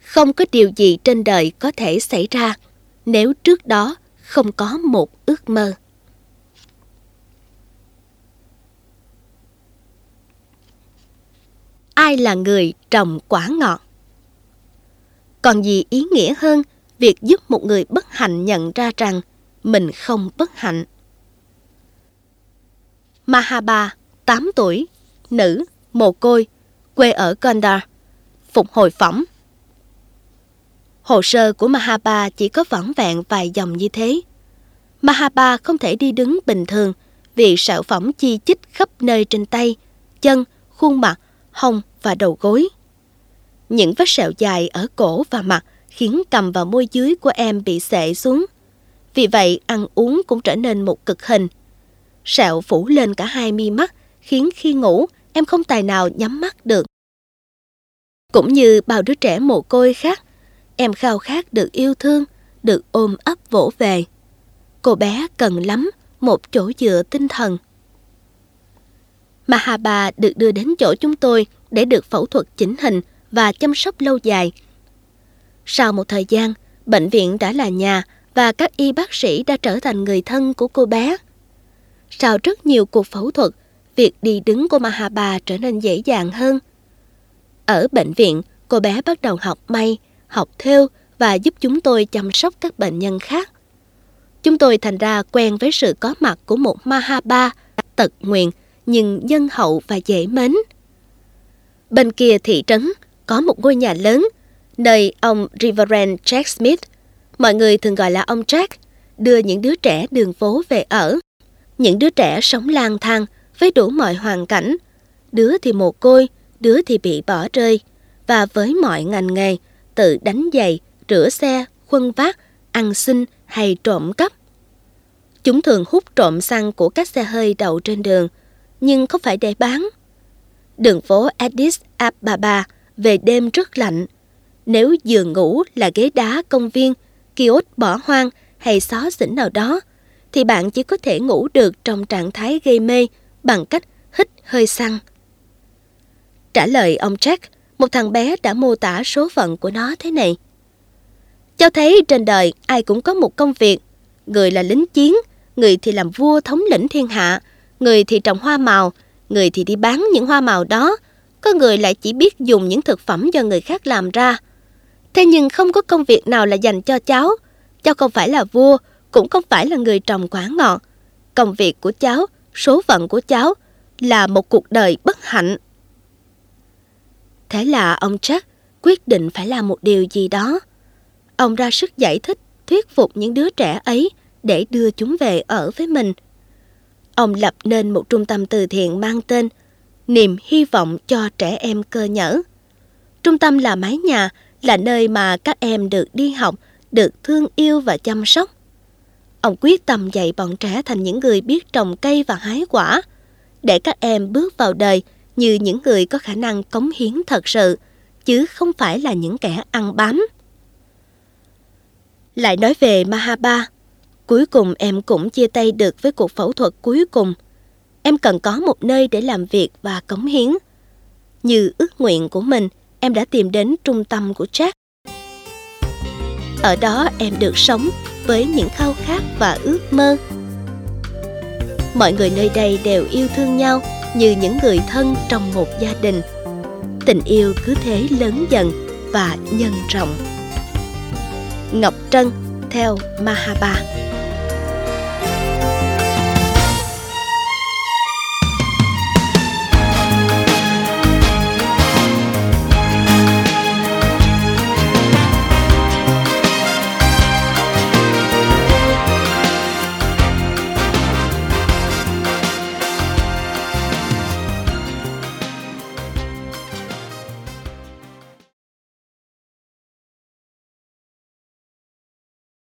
Không có điều gì trên đời có thể xảy ra nếu trước đó không có một ước mơ. Ai là người trồng quả ngọt? Còn gì ý nghĩa hơn việc giúp một người bất hạnh nhận ra rằng mình không bất hạnh? Mahaba, 8 tuổi, nữ, mồ côi, quê ở Gondar, phục hồi phỏng. Hồ sơ của Mahaba chỉ có vỏn vẹn vài dòng như thế. Mahaba không thể đi đứng bình thường vì sẹo phỏng chi chít khắp nơi trên tay, chân, khuôn mặt, hông và đầu gối. Những vết sẹo dài ở cổ và mặt khiến cằm và môi dưới của em bị xệ xuống. Vì vậy, ăn uống cũng trở nên một cực hình. Sẹo phủ lên cả hai mi mắt, khiến khi ngủ, em không tài nào nhắm mắt được. Cũng như bao đứa trẻ mồ côi khác, em khao khát được yêu thương, được ôm ấp vỗ về. Cô bé cần lắm một chỗ dựa tinh thần. Mahaba được đưa đến chỗ chúng tôi để được phẫu thuật chỉnh hình và chăm sóc lâu dài. Sau một thời gian, bệnh viện đã là nhà và các y bác sĩ đã trở thành người thân của cô bé. Sau rất nhiều cuộc phẫu thuật, việc đi đứng của Mahaba trở nên dễ dàng hơn. Ở bệnh viện, cô bé bắt đầu học may, học thêu và giúp chúng tôi chăm sóc các bệnh nhân khác. Chúng tôi thành ra quen với sự có mặt của một Mahaba tật nguyền nhưng nhân hậu và dễ mến. Bên kia thị trấn có một ngôi nhà lớn, nơi ông Reverend Jack Smith, mọi người thường gọi là ông Jack, đưa những đứa trẻ đường phố về ở. Những đứa trẻ sống lang thang với đủ mọi hoàn cảnh, đứa thì mồ côi, đứa thì bị bỏ rơi, và với mọi ngành nghề, tự đánh giày, rửa xe, khuân vác, ăn xin hay trộm cắp. Chúng thường hút trộm xăng của các xe hơi đậu trên đường, nhưng không phải để bán. Đường phố Addis Ababa về đêm rất lạnh. Nếu giường ngủ là ghế đá công viên, kiosk bỏ hoang hay xó xỉnh nào đó, thì bạn chỉ có thể ngủ được trong trạng thái gây mê bằng cách hít hơi xăng. Trả lời ông Jack, một thằng bé đã mô tả số phận của nó thế này. Cháu thấy trên đời ai cũng có một công việc. Người là lính chiến, người thì làm vua thống lĩnh thiên hạ, người thì trồng hoa màu, người thì đi bán những hoa màu đó, có người lại chỉ biết dùng những thực phẩm do người khác làm ra. Thế nhưng không có công việc nào là dành cho cháu. Cháu không phải là vua, cũng không phải là người trồng quả ngọt. Công việc của cháu, số phận của cháu là một cuộc đời bất hạnh. Thế là ông Jack quyết định phải làm một điều gì đó. Ông ra sức giải thích, thuyết phục những đứa trẻ ấy để đưa chúng về ở với mình. Ông lập nên một trung tâm từ thiện mang tên Niềm Hy vọng cho trẻ em cơ nhỡ. Trung tâm là mái nhà, là nơi mà các em được đi học, được thương yêu và chăm sóc. Ông quyết tâm dạy bọn trẻ thành những người biết trồng cây và hái quả, để các em bước vào đời như những người có khả năng cống hiến thật sự, chứ không phải là những kẻ ăn bám. Lại nói về Mahaba, cuối cùng em cũng chia tay được với cuộc phẫu thuật cuối cùng. Em cần có một nơi để làm việc và cống hiến. Như ước nguyện của mình, em đã tìm đến trung tâm của Jack. Ở đó em được sống với những khao khát và ước mơ. Mọi người nơi đây đều yêu thương nhau như những người thân trong một gia đình. Tình yêu cứ thế lớn dần và nhân rộng. Ngọc Trân theo Mahaba.